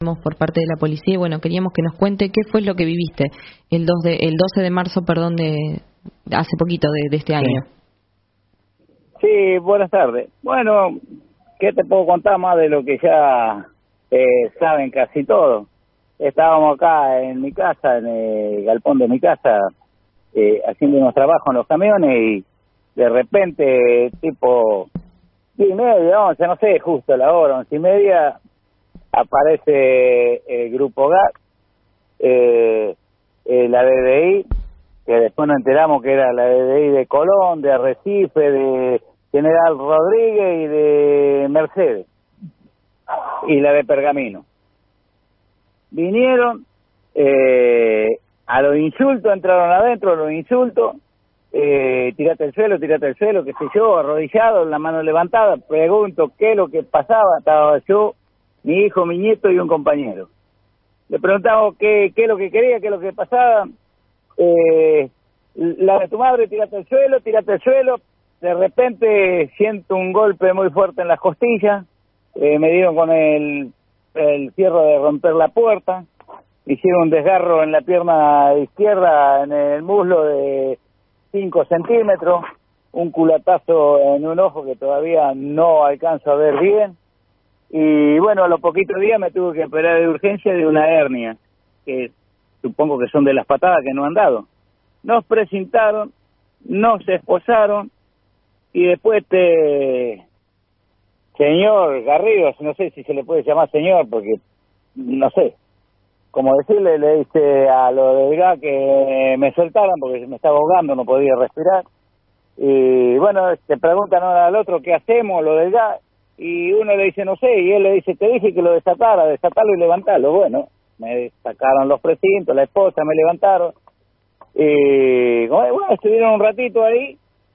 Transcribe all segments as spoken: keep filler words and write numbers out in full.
por parte de la policía y bueno, queríamos que nos cuente qué fue lo que viviste el dos de, el doce de marzo, perdón, de hace poquito de, de este año. Sí. Sí, buenas tardes. Bueno, ¿qué te puedo contar más de lo que ya eh, saben casi todos? Estábamos acá en mi casa, en el galpón de mi casa, eh, haciendo unos trabajos en los camiones y de repente, tipo diez y media, once, no sé, justo la hora, once y media, aparece el grupo G A C, eh, eh, la D D I, que después nos enteramos que era la D D I de Colón, de Arrecife, de General Rodríguez y de Mercedes, y la de Pergamino. Vinieron, eh, a los insultos, entraron adentro, a los insultos, eh, tirate el suelo, tirate el suelo, qué sé yo, arrodillado, la mano levantada, pregunto qué es lo que pasaba, estaba yo, mi hijo, mi nieto y un compañero. Le preguntamos qué, qué es lo que quería, qué es lo que pasaba. Eh, la de tu madre, tírate al suelo, tírate al suelo. De repente siento un golpe muy fuerte en las costillas. Eh, me dieron con el, el fierro de romper la puerta. Hicieron un desgarro en la pierna izquierda, en el muslo de cinco centímetros. Un culatazo en un ojo que todavía no alcanzo a ver bien. Y bueno, a los poquitos días me tuve que operar de urgencia de una hernia, que supongo que son de las patadas que no han dado. Nos presentaron, nos esposaron, y después este señor Garrido, no sé si se le puede llamar señor, porque no sé, como decirle, le dice a lo del G A que me soltaran porque me estaba ahogando, no podía respirar. Y bueno, te preguntan uno al otro qué hacemos, lo del G A, y uno le dice no sé, y él le dice te dije que lo desatara, desatalo y levantalo. Bueno, me sacaron los precintos, la esposa, me levantaron, y bueno, estuvieron un ratito ahí,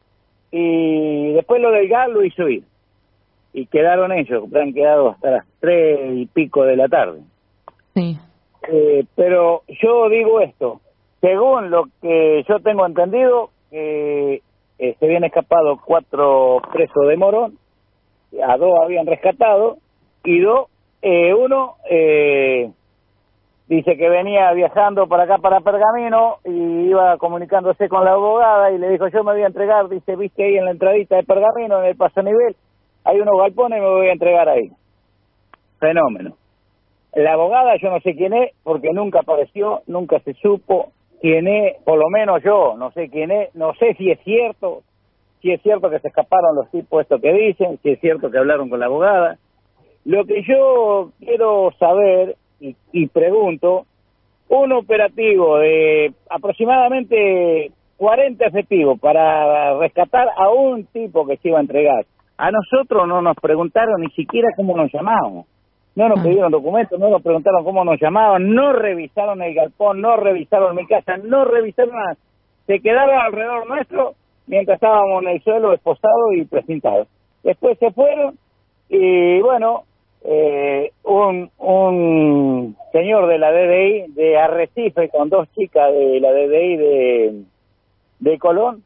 y después lo del G A lo hizo ir, y quedaron ellos, han quedado hasta las tres y pico de la tarde. Sí. Eh, pero yo digo esto, según lo que yo tengo entendido, eh, eh, se habían escapado cuatro presos de Morón, a dos habían rescatado, y dos, eh, uno eh, dice que venía viajando para acá, para Pergamino, y iba comunicándose con la abogada, y le dijo, yo me voy a entregar, dice, viste ahí en la entradita de Pergamino, en el paso nivel, hay unos galpones y me voy a entregar ahí. Fenómeno. La abogada yo no sé quién es, porque nunca apareció, nunca se supo quién es, por lo menos yo, no sé quién es, no sé si es cierto, si es cierto que se escaparon los tipos estos que dicen, si es cierto que hablaron con la abogada. Lo que yo quiero saber, y, y pregunto, un operativo de aproximadamente cuarenta efectivos para rescatar a un tipo que se iba a entregar. A nosotros no nos preguntaron ni siquiera cómo nos llamábamos. No nos pidieron documentos, no nos preguntaron cómo nos llamaban, no revisaron el galpón, no revisaron mi casa, no revisaron nada. Se quedaron alrededor nuestro mientras estábamos en el suelo esposados y presentados. Después se fueron y bueno, eh, un, un señor de la D D I de Arrecife con dos chicas de la D D I de, de Colón,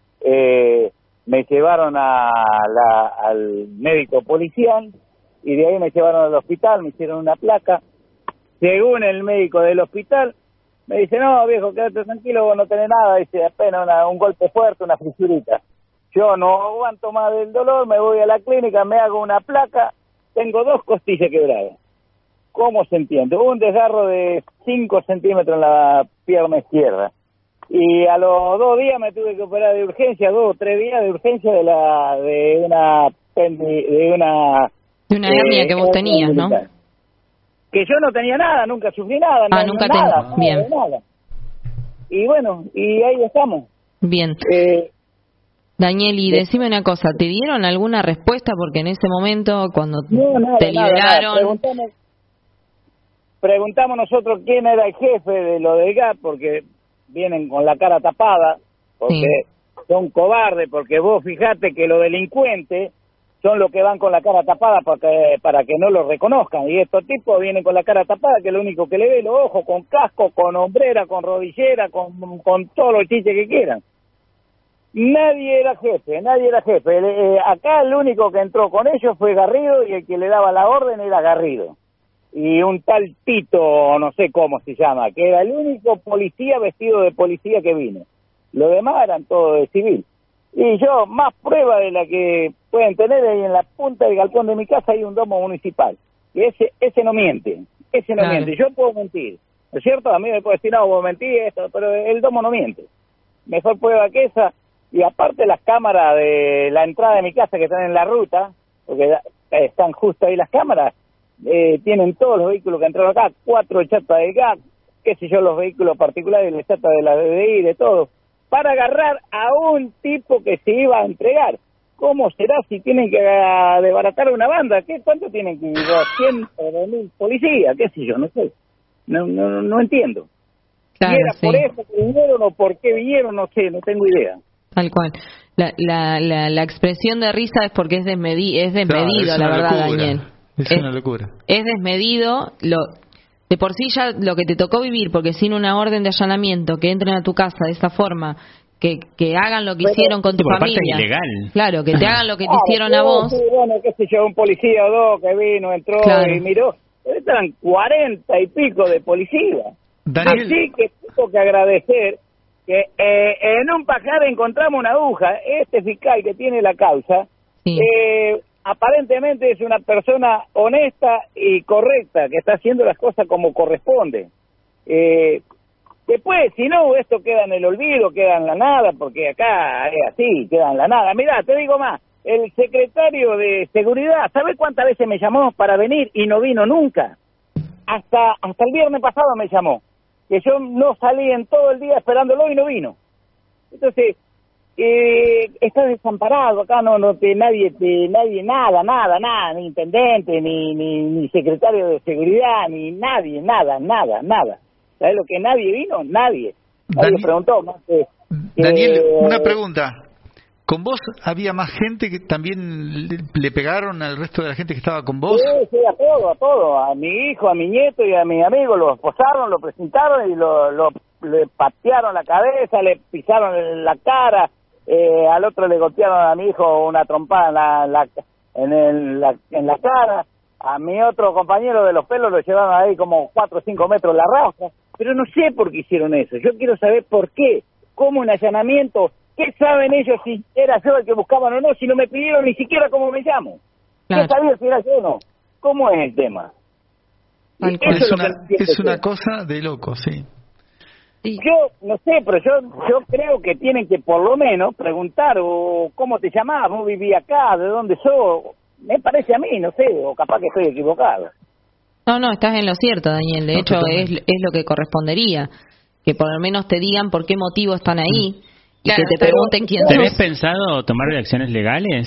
eh, me llevaron a la, al médico policial, y de ahí me llevaron al hospital, me hicieron una placa. Según el médico del hospital, me dice, no, viejo, quédate tranquilo, vos no tenés nada, dice, apenas una, un golpe fuerte, una frisurita. Yo no aguanto más del dolor, me voy a la clínica, me hago una placa, tengo dos costillas quebradas. ¿Cómo se entiende? Un desgarro de cinco centímetros en la pierna izquierda. Y a los dos días me tuve que operar de urgencia, dos o tres días de urgencia de la de una de una De una hernia eh, que vos tenías, ¿no? Que yo no tenía nada, nunca sufrí nada, ah, no, nunca nada, ten... nada, bien. nada. Y bueno, y ahí estamos. Bien. Eh, Daniel, y decime una cosa, ¿te dieron alguna respuesta? Porque en ese momento, cuando no, nada, te liberaron... Nada, nada. Preguntamos, preguntamos nosotros quién era el jefe de lo del G A T, porque vienen con la cara tapada, porque sí. Son cobardes, porque vos fijate que los delincuentes son los que van con la cara tapada para que, para que no lo reconozcan, y estos tipos vienen con la cara tapada, que es lo único que le ve, los ojos, con casco, con hombrera, con rodillera, con, con todos los chiches que quieran. Nadie era jefe, nadie era jefe. Eh, acá el único que entró con ellos fue Garrido, y el que le daba la orden era Garrido. y un tal Tito, no sé cómo se llama, que era el único policía vestido de policía que vino. Los demás eran todos de civil. Y yo, más prueba de la que pueden tener, ahí en la punta del galpón de mi casa hay un domo municipal. Y ese ese no miente, ese no Claro. miente. Yo puedo mentir, ¿no es cierto? A mí me puede decir, no, vos mentís esto, pero el domo no miente. Mejor prueba que esa. Y aparte las cámaras de la entrada de mi casa que están en la ruta, porque están justo ahí las cámaras, eh, tienen todos los vehículos que entraron acá, cuatro chatas del G A C, qué sé yo, los vehículos particulares, las chatas de la B D I, de todo, para agarrar a un tipo que se iba a entregar. ¿Cómo será si tienen que uh, desbaratar una banda? ¿Qué, ¿Cuánto tienen que ir? ¿doscientos mil policías? ¿Qué sé yo? No sé. No, no, no entiendo. Claro, si era sí. por eso que vinieron o por qué vinieron, no sé, no tengo idea. Tal cual. La, la, la, la expresión de risa es porque es, desmedi es desmedido, Claro, es la una verdad, locura. Daniel. Es, Es, una locura. es desmedido. Lo, de por sí ya lo que te tocó vivir, porque sin una orden de allanamiento, que entren a tu casa de esa forma, que, que hagan lo que Bueno, hicieron con tu por parte familia. ilegal. Claro, que te hagan lo que te Ah, hicieron sí, a vos. sí, bueno, qué sé yo, un policía o dos que vino, entró Claro. y miró. Eran cuarenta y pico de policías. Daniel. Así que tengo que agradecer que eh, en un pajar encontramos una aguja. Este fiscal que tiene la causa, Sí. eh, aparentemente es una persona honesta y correcta, que está haciendo las cosas como corresponde. Eh, después, si no, esto queda en el olvido, queda en la nada, porque acá es así, queda en la nada. Mirá, te digo más, el secretario de Seguridad, ¿sabes cuántas veces me llamó para venir y no vino nunca? Hasta hasta el viernes pasado me llamó, que yo no salí en todo el día esperándolo y no vino. Entonces, eh, está desamparado acá, no no te, nadie te, nadie nada, nada, nada, ni intendente, ni, ni ni secretario de seguridad, ni nadie, nada, nada, nada. ¿Sabes lo que nadie vino? Nadie. Nadie Dani- preguntó más que, que- Daniel, una pregunta. ¿Con vos había más gente que también le, le pegaron al resto de la gente que estaba con vos? Sí, sí, a todo, a todo, a mi hijo, a mi nieto y a mi amigo, lo esposaron, lo presentaron y lo, lo le patearon la cabeza, le pisaron en la cara, eh, al otro le golpearon a mi hijo una trompada en la, la, en, el, la, en la cara, a mi otro compañero de los pelos lo llevaron ahí como cuatro o cinco metros la raja, pero no sé por qué hicieron eso, yo quiero saber por qué, cómo un allanamiento. ¿Qué saben ellos si era yo el que buscaban o no? Si no me pidieron ni siquiera cómo me llamo. Claro. ¿Qué sabía si era yo o no? ¿Cómo es el tema? Tal Y cual. eso Es lo que una, no entiendo es una yo. cosa de loco, sí. Sí. Yo no sé, pero yo yo creo que tienen que por lo menos preguntar o cómo te llamás, vos vivías acá, de dónde sos. Me parece a mí, no sé, o capaz que estoy equivocado. No, no, estás en lo cierto, Daniel. De No, hecho, es, totalmente. es lo que correspondería. Que por lo menos te digan por qué motivo están ahí y Claro, que te pero- pregunten quién ¿Tenés sos. pensado tomar acciones legales?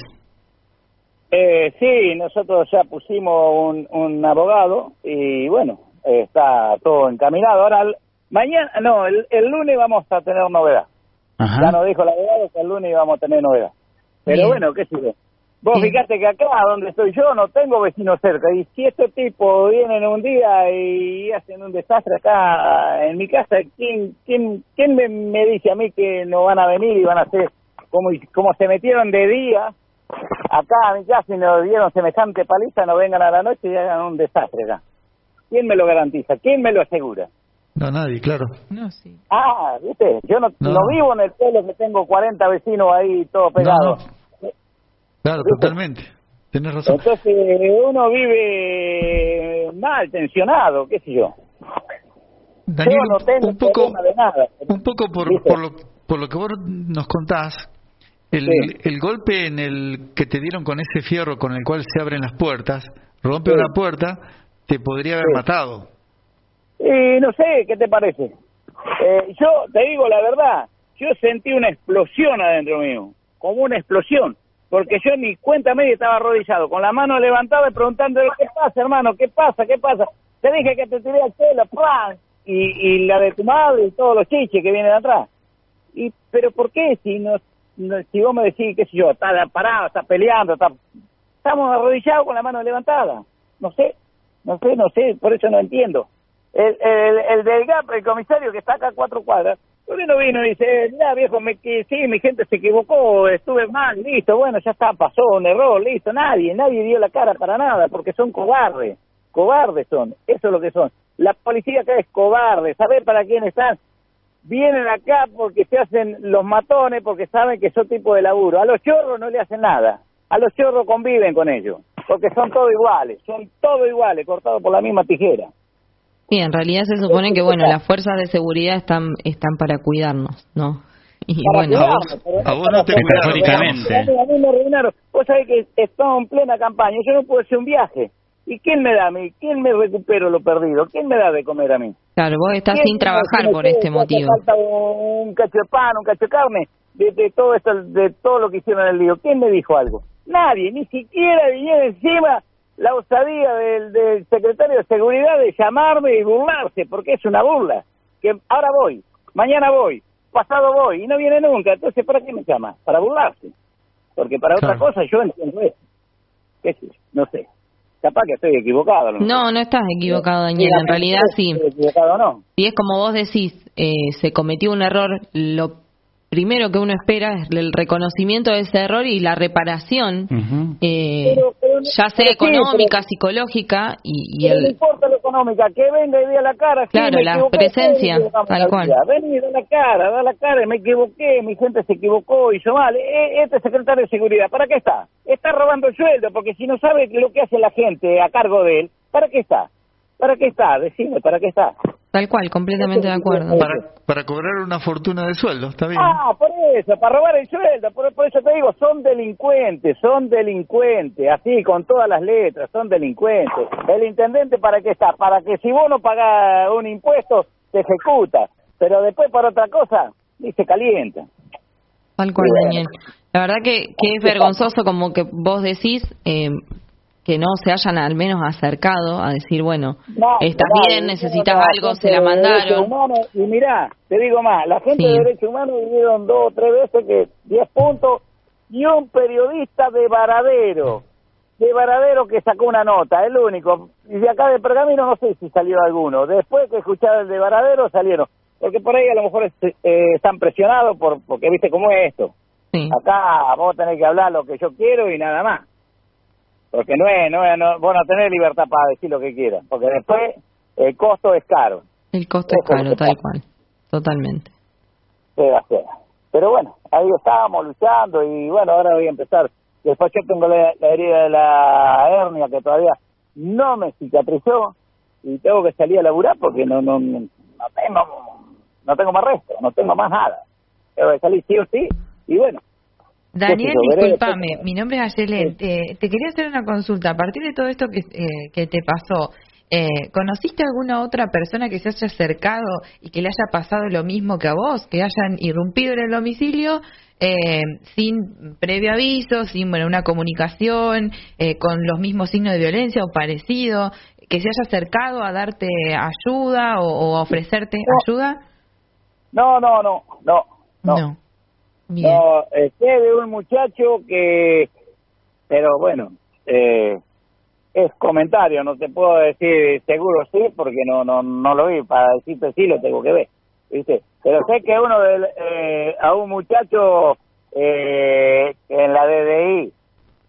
Eh, sí, nosotros ya pusimos un, un abogado y bueno, eh, está todo encaminado. Ahora, el- mañana, no, el, el lunes vamos a tener novedad. Ajá. Ya nos dijo el abogado que el lunes íbamos a tener novedad. Pero Bien. bueno, qué sé yo. Vos Bien. fíjate que acá donde estoy yo no tengo vecinos cerca. Y si estos tipos vienen un día y hacen un desastre acá en mi casa, ¿quién quién quién me, me dice a mí que no van a venir y van a hacer como, como se metieron de día acá a mi casa y nos dieron semejante paliza, no vengan a la noche y hagan un desastre acá? ¿Quién me lo garantiza? ¿Quién me lo asegura? No, nadie, claro. No, sí. Ah, ¿viste? Yo no, No. no vivo en el pueblo que tengo cuarenta vecinos ahí todos No, pegados. no. Claro, ¿Viste? totalmente. Tenés razón. Entonces uno vive mal, tensionado, qué sé yo. Daniel, yo no tengo un poco, problema de nada. un poco por, ¿Viste? por, lo, por lo que vos nos contás, el, Sí. el golpe en el que te dieron con ese fierro con el cual se abren las puertas, rompe Sí. una puerta, te podría haber Sí. matado. Y no sé, ¿qué te parece? Eh, yo te digo la verdad, yo sentí una explosión adentro mío, como una explosión, porque yo ni cuenta media estaba arrodillado, con la mano levantada y preguntándole, ¿qué pasa, hermano? ¿Qué pasa? ¿Qué pasa? Te dije que te tiré al suelo, ¡plan! Y, y la de tu madre y todos los chiches que vienen atrás. Y pero ¿por qué? Si no, no- si vos me decís, qué sé yo, está parado, está peleando, está, estamos arrodillados con la mano levantada. No sé, no sé, no sé, por eso no entiendo. El, el, el del G A P, el comisario que está acá a cuatro cuadras, ¿por qué no vino y dice, ya viejo, me, que, sí, mi gente se equivocó, estuve mal, listo, bueno, ya está, pasó un error, listo? Nadie, nadie dio la cara para nada, porque son cobardes, cobardes son, eso es lo que son. La policía acá es cobarde, ¿sabe para quién están? Vienen acá porque se hacen los matones, porque saben que son tipo de laburo. A los chorros no le hacen nada, a los chorros conviven con ellos, porque son todos iguales, son todos iguales, cortados por la misma tijera. Sí, en realidad se supone que, bueno, las fuerzas de seguridad están están para cuidarnos, ¿no? Y Para bueno, cuidarnos, a vos no te metafóricamente. A mí me arruinaron. Vos sabés que estamos en plena campaña, yo no puedo hacer un viaje. ¿Y quién me da a mí? ¿Quién me recupero lo perdido? ¿Quién me da de comer a mí? claro, vos estás ¿Quién sin me trabajar me por puede este decir que motivo. falta un cacho de pan, un cacho de carne, de, de todo esto, de todo lo que hicieron en el lío? ¿Quién me dijo algo? Nadie, ni siquiera vinieron encima la osadía del, del secretario de Seguridad de llamarme y burlarse, porque es una burla. Que ahora voy, mañana voy, pasado voy, y no viene nunca. Entonces, ¿para qué me llama? Para burlarse. Porque para Claro. otra cosa yo entiendo eso. ¿Qué sé yo? No sé. Capaz que estoy equivocado. ¿no? No, no estás equivocado, Daniel. En realidad sí. ¿Estoy equivocado o no? Si es como vos decís, eh, se cometió un error, lo primero que uno espera es el reconocimiento de ese error y la reparación, Ujú. eh, Pero- pero- ya sea pero sí, económica, pero- psicológica y, y Pero no el... importa lo económica, que venga y dé la cara. Sí, Claro, me la equivoqué, presencia, todos equivocamos tal en la cual. vida. Ven y da la cara, da la cara, me equivoqué, mi gente se equivocó, hizo mal. E- Este secretario de Seguridad, ¿para qué está? Está robando el sueldo, porque si no sabe lo que hace la gente a cargo de él, ¿para qué está? ¿Para qué está? Decime, ¿para qué está? Tal cual, completamente de acuerdo. Para, para cobrar una fortuna de sueldo, está bien. Ah, por eso, para robar el sueldo, por, por eso te digo, son delincuentes, son delincuentes, así, con todas las letras, son delincuentes. El intendente, ¿para qué está? Para que si vos no pagás un impuesto, te ejecuta, pero después para otra cosa, ni se calienta. Tal cual, Bueno. Daniel. La verdad que, que es vergonzoso como que vos decís eh, que no se hayan al menos acercado a decir, bueno, No, estás no, bien, no, necesitas no, algo, gente se la de derechos mandaron. humanos, y mirá, te digo más, la gente Sí. de derechos humanos vinieron dos o tres veces que diez puntos, y un periodista de Varadero, de Varadero que sacó una nota, el único, y de acá de Pergamino no sé si salió alguno, después que escucharon el de Varadero salieron, porque por ahí a lo mejor es- eh, están presionados por porque viste cómo es esto. Sí. Acá vos tenés que hablar lo que yo quiero y nada más. Porque no es, no es, no, vos no tenés libertad para decir lo que quieras. Porque después el costo es caro. El costo es Eso es caro, lo que tal pasa. cual. Totalmente. Sea, sea. Pero bueno, ahí estábamos luchando y bueno, ahora voy a empezar. Después yo tengo la, la herida de la hernia que todavía no me cicatrizó y tengo que salir a laburar porque no, no, no tengo, no tengo más resto, no tengo más nada. Tengo que salir sí o sí y bueno. Daniel, Qué sé yo, veré discúlpame, después. mi nombre es Ayelen. Eh, te quería hacer una consulta. A partir de todo esto que, eh, que te pasó, eh, ¿conociste alguna otra persona que se haya acercado y que le haya pasado lo mismo que a vos? Que hayan irrumpido en el domicilio eh, sin previo aviso, sin bueno, una comunicación, eh, con los mismos signos de violencia o parecido, que se haya acercado a darte ayuda o, o a ofrecerte No. ayuda? No, no, no, no, no. Bien. No, eh, sé de un muchacho que, pero bueno, eh, es comentario, no te puedo decir seguro sí, porque no no no lo vi, para decirte sí lo tengo que ver, ¿viste? Pero sé que uno de, eh, a un muchacho eh, en la D D I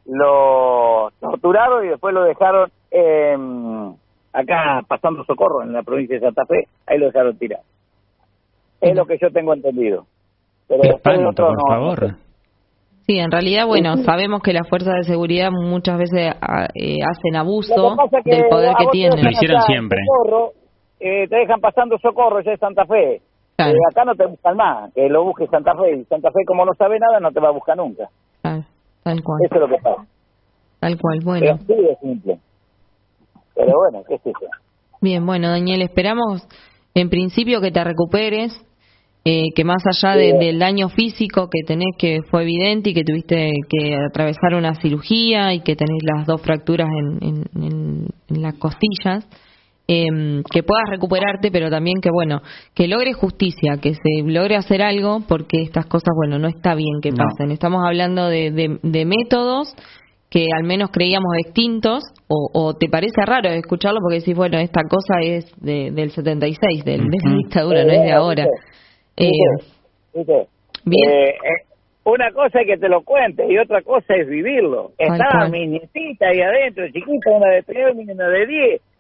lo torturaron y después lo dejaron eh, acá pasando socorro en la provincia de Santa Fe, ahí lo dejaron tirar. Es lo que yo tengo entendido. Pero Qué después espanto, otro por no, favor. no sé. Sí, en realidad, bueno, sabemos que las fuerzas de seguridad muchas veces ah, eh, hacen Lo abuso que pasa es que del poder a que vos te tienen. dejan Lo hicieron acá en siempre. Socorro, eh, te dejan pasando socorro ya de Santa Fe. Claro. Eh, acá no te buscan más, que lo busques Santa Fe. Y Santa Fe, como no sabe nada, no te va a buscar nunca. Claro, tal cual, Eso es lo que pasa. tal cual. Es Bueno, así de simple. Pero bueno, qué sé yo. bien, bueno, Daniel, esperamos en principio que te recuperes, eh, que más allá de- Sí. del daño físico que tenés, que fue evidente y que tuviste que atravesar una cirugía y que tenés las dos fracturas en, en, en- en las costillas, eh, que puedas recuperarte, pero también que, bueno, que logres justicia, que se logre hacer algo, porque estas cosas, bueno, no está bien que No. pasen. Estamos hablando de, de, de métodos que al menos creíamos extintos, o, o te parece raro escucharlo porque decís, bueno, esta cosa es de, del setenta y seis, del, de la Ujú. dictadura, no es de ahora. Eh, ¿Viste? ¿Viste? bien. Eh, eh, una cosa es que te lo cuente y otra cosa es vivirlo. Tal Estaba cual. mi nietita ahí adentro, chiquita, una de tres y una de diez.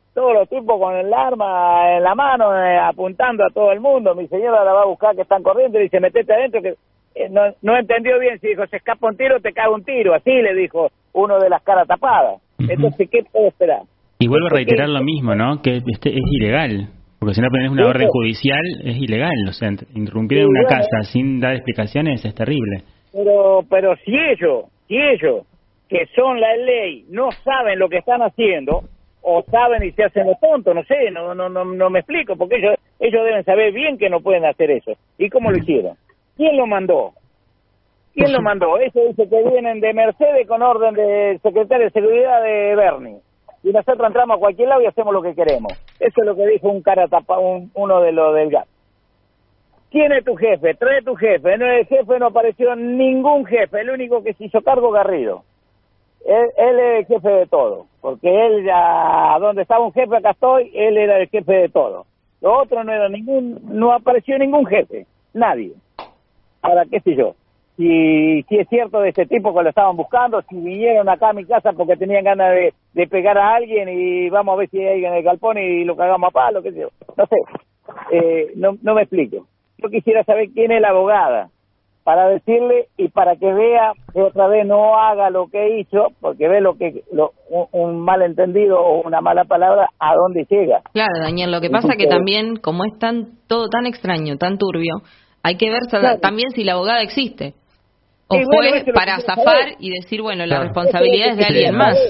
todos los tipos con el arma en la mano, eh, apuntando a todo el mundo. Mi señora la va a buscar, que están corriendo, y dice, metete adentro, que eh, no, no entendió bien, si dijo, se escapa un tiro, te cae un tiro, así le dijo uno de las caras tapadas. Uh-huh. Entonces, ¿qué puedo esperar? Y vuelvo a reiterar lo mismo, ¿no? Que este es ilegal, porque si no pones una orden judicial, es ilegal. O sea, interrumpir en una casa sin dar explicaciones es terrible. Pero, pero si ellos, si ellos, que son la ley, no saben lo que están haciendo, o saben y se hacen los tontos, no sé, no no no no me explico, porque ellos ellos deben saber bien que no pueden hacer eso. ¿Y cómo lo hicieron? ¿Quién lo mandó? ¿Quién lo mandó? Eso dice que vienen de Mercedes con orden del secretario de Seguridad de Bernie. Y nosotros entramos a cualquier lado y hacemos lo que queremos. Eso es lo que dijo un cara tapa, un, uno de los del G A T. ¿Quién es tu jefe? Trae tu jefe. No, el jefe no apareció ningún jefe, el único que se hizo cargo Garrido. Él, él es el jefe de todo, porque él ya, donde estaba un jefe, acá estoy, él era el jefe de todo. Lo otro no era ningún, no apareció ningún jefe, nadie. Ahora, qué sé yo, si, si es cierto de este tipo que lo estaban buscando, si vinieron acá a mi casa porque tenían ganas de, de pegar a alguien y vamos a ver si hay alguien en el galpón y lo cagamos a palo, qué sé yo, no sé, eh, no, no me explico. Yo quisiera saber quién es la abogada, para decirle y para que vea que otra vez no haga lo que hizo, porque ve lo que lo, un, un malentendido o una mala palabra a dónde llega. Claro, Daniel, lo que pasa que también, como es tan todo tan extraño, tan turbio, hay que ver claro. también si la abogada existe. O y fue bueno, para zafar saber. y decir, bueno, la claro. responsabilidad es de alguien más.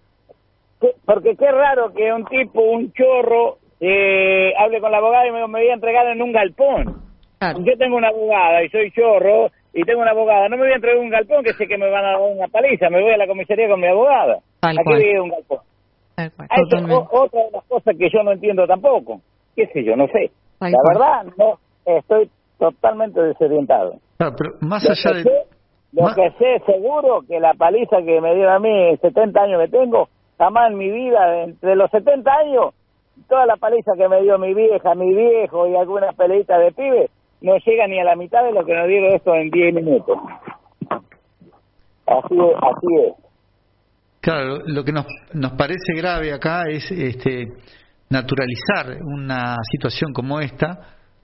Porque qué raro que un tipo, un chorro, eh, hable con la abogada y me, me voy a entregar en un galpón. Claro. Yo tengo una abogada y soy chorro y tengo una abogada. No me voy a entregar un galpón que sé que me van a dar una paliza. Me voy a la comisaría con mi abogada. Tal Aquí cual. vive un galpón. Tal cual. Eso es otra de las cosas que yo no entiendo tampoco. ¿Qué sé yo? No sé. Tal la cual. verdad, no estoy totalmente desorientado. Claro, pero más allá lo de... Sé, lo más... que sé seguro que la paliza que me dieron a mí, setenta años que tengo, jamás en mi vida, entre los setenta años, toda la paliza que me dio mi vieja, mi viejo y algunas peleitas de pibe, no llega ni a la mitad de lo que nos dieron esto en diez minutos. Así es, así es. Claro, lo que nos nos parece grave acá es este naturalizar una situación como esta,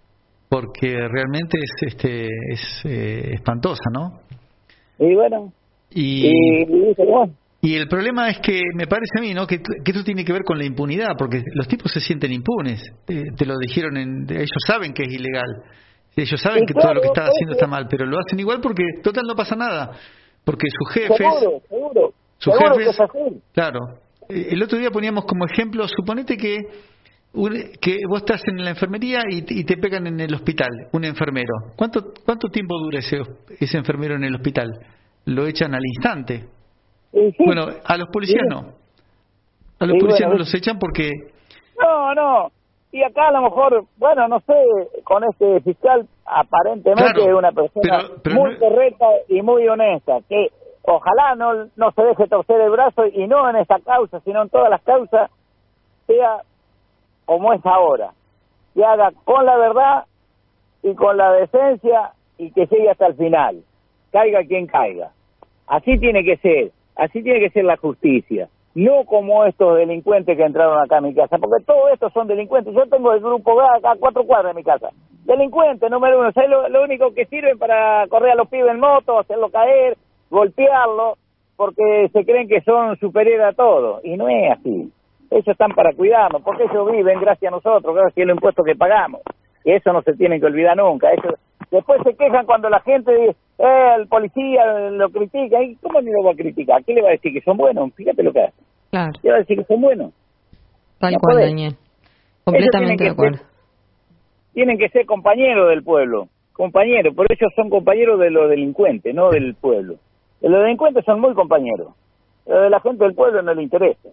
porque realmente es este es eh, espantosa, ¿no? Y bueno, y, y, bueno. y el problema es que me parece a mí, ¿no? Que, que esto tiene que ver con la impunidad, porque los tipos se sienten impunes. Eh, te lo dijeron, en, ellos saben que es ilegal. Ellos saben que todo lo que están haciendo está mal, pero lo hacen igual porque total no pasa nada, porque sus jefes, seguro, seguro, sus seguro jefes, que es así. Claro. El otro día poníamos como ejemplo, suponete que un, que vos estás en la enfermería y, y te pegan en el hospital, un enfermero. ¿Cuánto cuánto tiempo dura ese ese enfermero en el hospital? Lo echan al instante. Sí, sí. Bueno, a los policías sí. no. A los sí, policías bueno, no los echan porque no, no. Y acá a lo mejor, bueno, no sé, con este fiscal aparentemente claro, es una persona pero, pero muy no... correcta y muy honesta, que ojalá no no se deje torcer el brazo y no en esta causa, sino en todas las causas, sea como es ahora, que haga con la verdad y con la decencia y que llegue hasta el final, caiga quien caiga. Así tiene que ser, así tiene que ser la justicia. No como estos delincuentes que entraron acá a mi casa, porque todos estos son delincuentes. Yo tengo el grupo acá a cuatro cuadras de mi casa. Delincuentes, número uno. ¿Sabes lo, lo único que sirven para correr a los pibes en moto, hacerlo caer, golpearlo, porque se creen que son superiores a todo? Y no es así. Ellos están para cuidarnos, porque ellos viven gracias a nosotros, gracias a los impuestos que pagamos. Y eso no se tiene que olvidar nunca. Eso... Después se quejan cuando la gente dice, eh, el policía lo critica. ¿Y cómo ni lo va a criticar? ¿Qué le va a decir? ¿Que son buenos? Fíjate lo que hace. Claro. ¿Qué va a decir? Que son buenos. Tal no cual, podés. Daniel. Completamente de acuerdo. Ser, tienen que ser compañeros del pueblo. Compañeros. Por eso son compañeros de los delincuentes, no del pueblo. Los delincuentes son muy compañeros. Pero de la gente del pueblo no le interesa.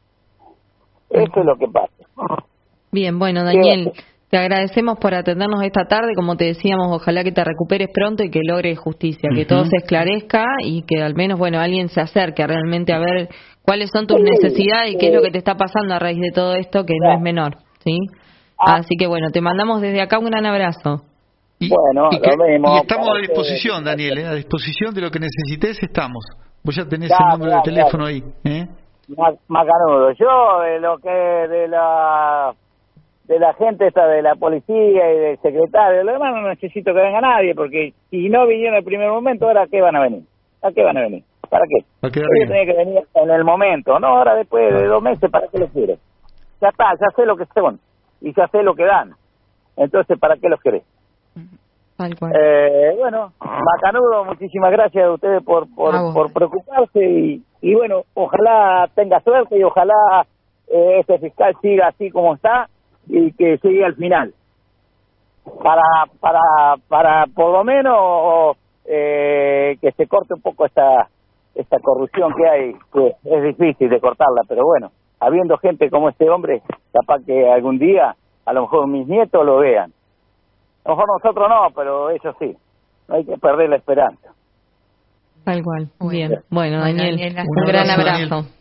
Eso es lo que pasa. Bien, bueno, Daniel, te agradecemos por atendernos esta tarde. Como te decíamos, ojalá que te recuperes pronto y que logres justicia, que uh-huh. todo se esclarezca y que al menos, bueno, alguien se acerque realmente a ver cuáles son tus sí, necesidades y qué sí. es lo que te está pasando a raíz de todo esto, que no es menor, ¿sí? Ah. Así que, bueno, te mandamos desde acá un gran abrazo. Y, bueno, y, que, lo mismo, y estamos a disposición, Daniel, ¿eh? A disposición de lo que necesites estamos. Vos ya tenés ya, el número ya, de teléfono ya. ahí, ¿eh? Más, macanudo. Yo, de lo que, de la, de la gente esta de la policía y del secretario, lo demás no necesito que venga nadie, porque si no vinieron en el primer momento, ¿ahora qué van a venir? ¿A qué van a venir? ¿Para qué? Para quedar Ellos bien. tenían que venir en el momento, no ahora después de dos meses, ¿para qué los quieren? Ya está, ya sé lo que son y ya sé lo que dan. Entonces, ¿para qué los querés? Tal cual. Eh, bueno, macanudo, muchísimas gracias a ustedes por por, A vos. por preocuparse y, y bueno, ojalá tenga suerte y ojalá eh, este fiscal siga así como está y que llegue al final. Para para para por lo menos eh, que se corte un poco esta esta corrupción que hay, que es difícil de cortarla, pero bueno, habiendo gente como este hombre, capaz que algún día, a lo mejor mis nietos lo vean. A lo mejor nosotros no, pero ellos sí. No hay que perder la esperanza. Tal cual. Bueno. Bien. Bueno, Bueno, Daniel, Daniel, hasta un luego. gran Daniel. abrazo.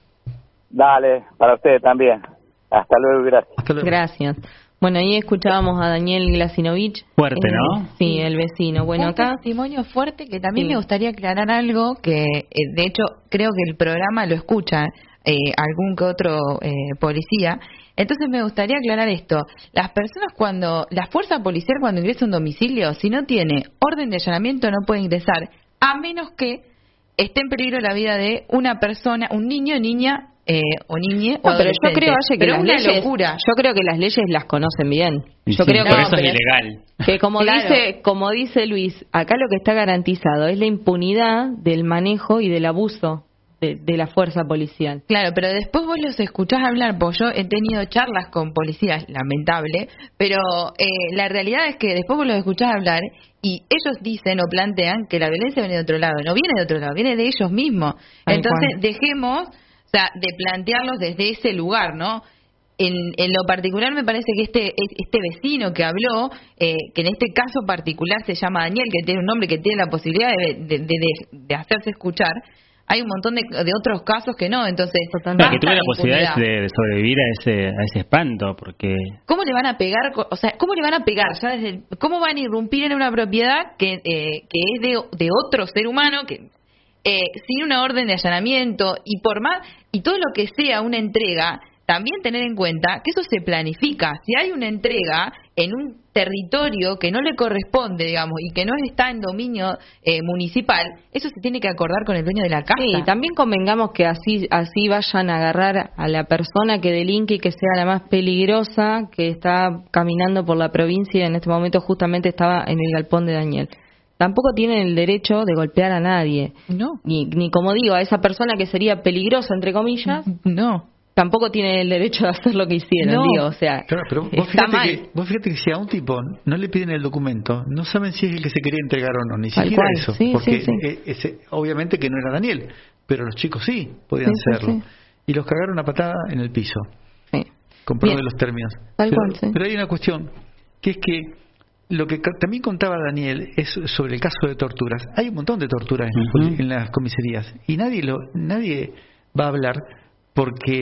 Dale, para ustedes también. Hasta luego y gracias. Hasta luego. Gracias. Bueno, ahí escuchábamos a Daniel Glasinovich. Fuerte, Eh, ¿no? Sí, el vecino. Bueno, un acá... testimonio fuerte que también Sí. me gustaría aclarar algo que eh, de hecho creo que el programa lo escucha eh, algún que otro eh, policía. Entonces me gustaría aclarar esto. Las personas cuando, la fuerza policial cuando ingresa a un domicilio, si no tiene orden de allanamiento no puede ingresar, a menos que esté en peligro la vida de una persona, un niño, niña eh, o niñe o No, pero yo adolescente. creo, Valle, que Pero las es una leyes, locura. yo creo que las leyes las conocen bien. Y Yo sí, creo por que eso es pero- ilegal. que como Claro. dice, como dice Luis, acá lo que está garantizado es la impunidad del manejo y del abuso de, de la fuerza policial. Claro, pero después vos los escuchás hablar, porque yo he tenido charlas con policías, lamentable, pero eh, la realidad es que después vos los escuchás hablar y ellos dicen o plantean que la violencia viene de otro lado, no viene de otro lado, viene de ellos mismos. Tal Entonces, cual. dejemos, o sea, de plantearlos desde ese lugar, ¿no? En, en lo particular me parece que este este vecino que habló, eh, que en este caso particular se llama Daniel, que tiene un nombre que tiene la posibilidad de, de, de, de hacerse escuchar, hay un montón de, de otros casos que no, entonces Totalmente. Claro, que basta tuve la de posibilidad impunidad. de, de sobrevivir a ese a ese espanto, porque ¿Cómo le van a pegar? co- O sea, ¿cómo le van a pegar? Ya desde el- ¿Cómo van a irrumpir en una propiedad que, eh, que es de, de otro ser humano, que eh, sin una orden de allanamiento y por más y todo lo que sea una entrega? También tener en cuenta que eso se planifica. Si hay una entrega en un territorio que no le corresponde, digamos, y que no está en dominio eh, municipal, eso se tiene que acordar con el dueño de la casa. Sí, también convengamos que así así vayan a agarrar a la persona que delinque y que sea la más peligrosa, que está caminando por la provincia y en este momento justamente estaba en el galpón de Daniel. Tampoco tienen el derecho de golpear a nadie. No, Ni, ni como digo, a esa persona que sería peligrosa, entre comillas, no. tampoco tiene el derecho de hacer lo que hicieron, No. digo, o sea, Claro, pero vos está fíjate, mal. que, vos fíjate que si a un tipo no le piden el documento, no saben si es el que se quería entregar o no, ni Tal siquiera cual, eso. sí, porque sí, sí. eh, ese- obviamente que no era Daniel, pero los chicos sí podían Sí, sí, serlo. sí. Y los cagaron a patada en el piso, Sí. con perdón Bien. de los términos. Tal pero, cual, sí. pero hay una cuestión, que es que lo que ca- también contaba Daniel es sobre el caso de torturas. Hay un montón de torturas en, las Ujú. poli- en las comisarías y nadie lo nadie va a hablar porque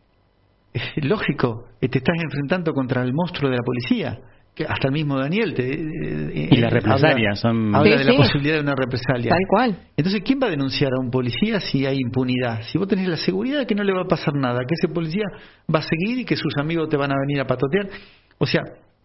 es lógico, eh, te estás enfrentando contra el monstruo de la policía, que hasta el mismo Daniel te, eh, Y las eh, represalias habla, son- habla Sí, de la sí. posibilidad de una represalia. Tal cual. Entonces, ¿quién va a denunciar a un policía si hay impunidad? Si vos tenés la seguridad de que no le va a pasar nada, que ese policía va a seguir y que sus amigos te van a venir a patotear. O sea,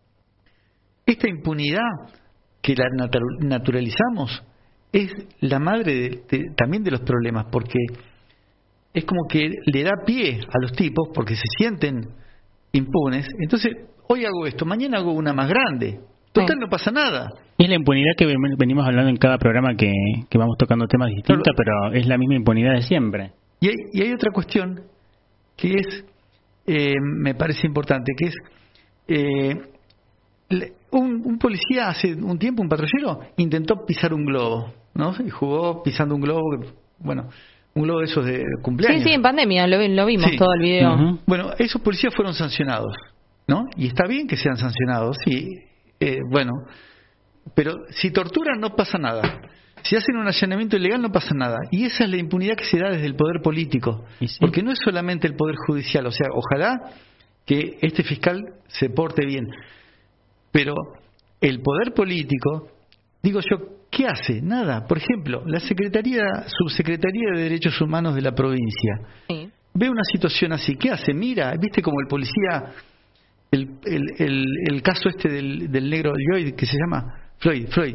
esta impunidad que la natu- naturalizamos es la madre de- de- también de los problemas, porque es como que le da pie a los tipos porque se sienten impunes. Entonces, hoy hago esto, mañana hago una más grande. Total, Sí. no pasa nada. es la impunidad que ven- venimos hablando en cada programa que, que vamos tocando temas distintos, pero es la misma impunidad de siempre. Y hay, y hay otra cuestión que es, eh, me parece importante, que es, eh, le- un, un policía hace un tiempo, un patrullero, intentó pisar un globo, ¿no? Y jugó pisando un globo, bueno, un globo de esos de Sí, cumpleaños. sí, en pandemia lo, vi- lo vimos Sí. todo el video. Ujú. Bueno, esos policías fueron sancionados, ¿no? Y está bien que sean sancionados, sí, eh, bueno, pero si torturan no pasa nada. Si hacen un allanamiento ilegal no pasa nada. Y esa es la impunidad que se da desde el poder político. Y sí. Porque no es solamente el poder judicial. O sea, ojalá que este fiscal se porte bien. Pero el poder político, digo yo, ¿qué hace? Nada. Por ejemplo, la Secretaría, Subsecretaría de Derechos Humanos de la provincia. Sí. ve una situación así, ¿qué hace? Mira, viste como el policía, el, el, el, el caso este del, del negro Lloyd, que se llama Floyd, Floyd,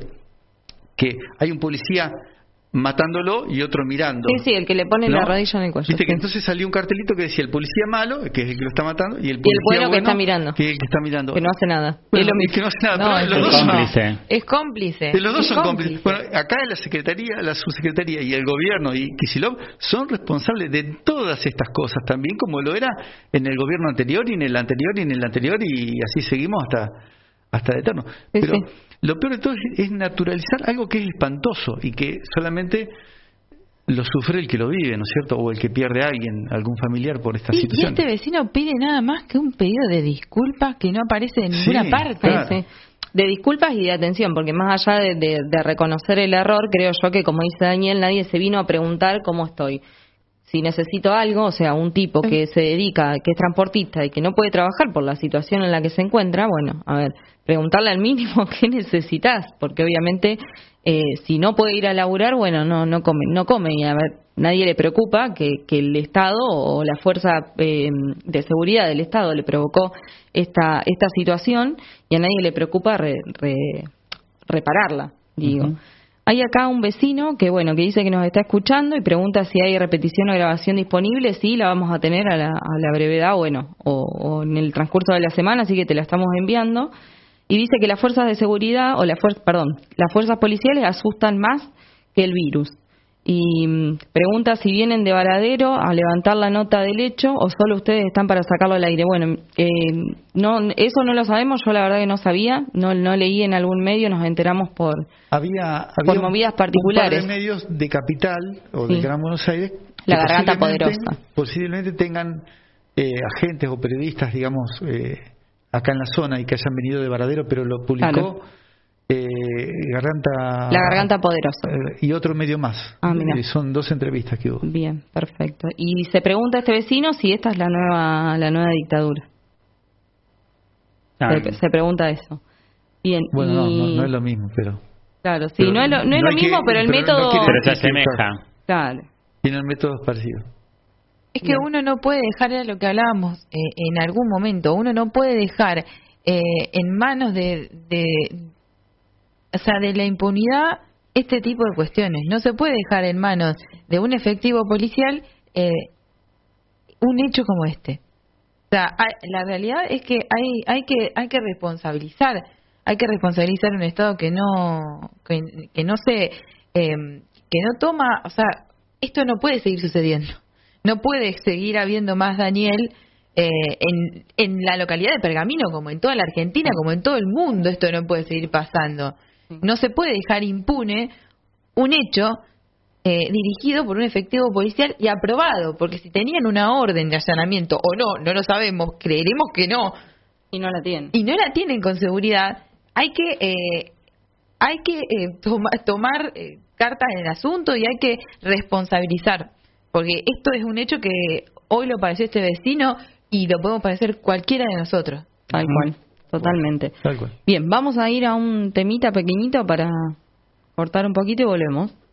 que hay un policía matándolo y otro mirando. Sí, sí, el que le pone ¿no? la rodilla en el cuello. Viste que sí. entonces salió un cartelito que decía el policía malo, que es el que lo está matando, y el policía y el bueno, bueno que está mirando. Que es el que está mirando. Que no hace nada. Bueno, es lo y mismo. que no hace nada. No, pero los es dos son- cómplice. Es cómplice. de los dos es son cómplice. cómplices. Bueno, acá la Secretaría, la Subsecretaría y el Gobierno y Kicillof son responsables de todas estas cosas también, como lo era en el gobierno anterior y en el anterior y en el anterior y así seguimos hasta hasta de eterno. Sí, Pero sí. lo peor de todo es, es naturalizar algo que es espantoso y que solamente lo sufre el que lo vive, ¿no es cierto? O el que pierde a alguien, algún familiar por esta Y, y situación. este vecino pide nada más que un pedido de disculpas que no aparece en ninguna Sí, parte. claro. Sí. De disculpas y de atención, porque más allá de, de, de reconocer el error, creo yo que, como dice Daniel, nadie se vino a preguntar cómo estoy. Si necesito algo, o sea, un tipo que se dedica, que es transportista y que no puede trabajar por la situación en la que se encuentra, bueno, a ver, preguntarle al mínimo qué necesitas, porque obviamente eh, si no puede ir a laburar, bueno, no no come, no come y a ver, nadie le preocupa que, que el Estado o la fuerza eh, de seguridad del Estado le provocó esta esta situación y a nadie le preocupa re, re, repararla, digo. Ujú. Hay acá un vecino que, bueno, que dice que nos está escuchando y pregunta si hay repetición o grabación disponible. Sí, la vamos a tener a la, a la brevedad, bueno, o, o en el transcurso de la semana, así que te la estamos enviando. Y dice que las fuerzas de seguridad, o la fuer- perdón, las fuerzas policiales asustan más que el virus. Y mm, pregunta si vienen de Varadero a levantar la nota del hecho o solo ustedes están para sacarlo al aire. Bueno, eh, no, eso no lo sabemos, yo la verdad que no sabía, no, no leí en algún medio, nos enteramos por... Había, había Por un- movidas un particulares. par de medios de Capital o Sí. de Gran Buenos Aires La que Garganta posiblemente- Poderosa. posiblemente tengan eh, agentes o periodistas, digamos, eh, acá en la zona y que hayan venido de Varadero, pero lo publicó Claro. eh, Garganta La Garganta Poderosa. eh, y otro medio más. Ah, mira. Eh, son dos entrevistas que hubo. Bien, perfecto. Y se pregunta este vecino si esta es la nueva la nueva dictadura. Ah, Se, se pregunta eso. Bien. Bueno, no, y... no, no es lo mismo, pero Claro, sí, pero no es lo, no es no lo hay mismo, que- pero el pero no método... quiere pero se decir que- asemeja. Claro. tienen métodos parecidos. Es que Bien. uno no puede dejar, era lo que hablábamos eh, en algún momento, uno no puede dejar eh, en manos de, de, o sea, de la impunidad este tipo de cuestiones. No se puede dejar en manos de un efectivo policial eh, un hecho como este. O sea, hay- la realidad es que hay, hay que hay que responsabilizar, hay que responsabilizar un Estado que no que, que no se eh, que no toma, o sea, esto no puede seguir sucediendo. No puede seguir habiendo más Daniel eh, en, en la localidad de Pergamino, como en toda la Argentina, como en todo el mundo. Esto no puede seguir pasando. No se puede dejar impune un hecho eh, dirigido por un efectivo policial y aprobado, porque si tenían una orden de allanamiento o no, no lo sabemos, creeremos que no, Y no la tienen. y no la tienen con seguridad, hay que eh, hay que eh, toma- tomar eh, cartas en el asunto y hay que responsabilizar, porque esto es un hecho que hoy lo padeció este vecino y lo podemos padecer cualquiera de nosotros. Tal cual, totalmente. Tal cual. Bien, vamos a ir a un temita pequeñito para cortar un poquito y volvemos.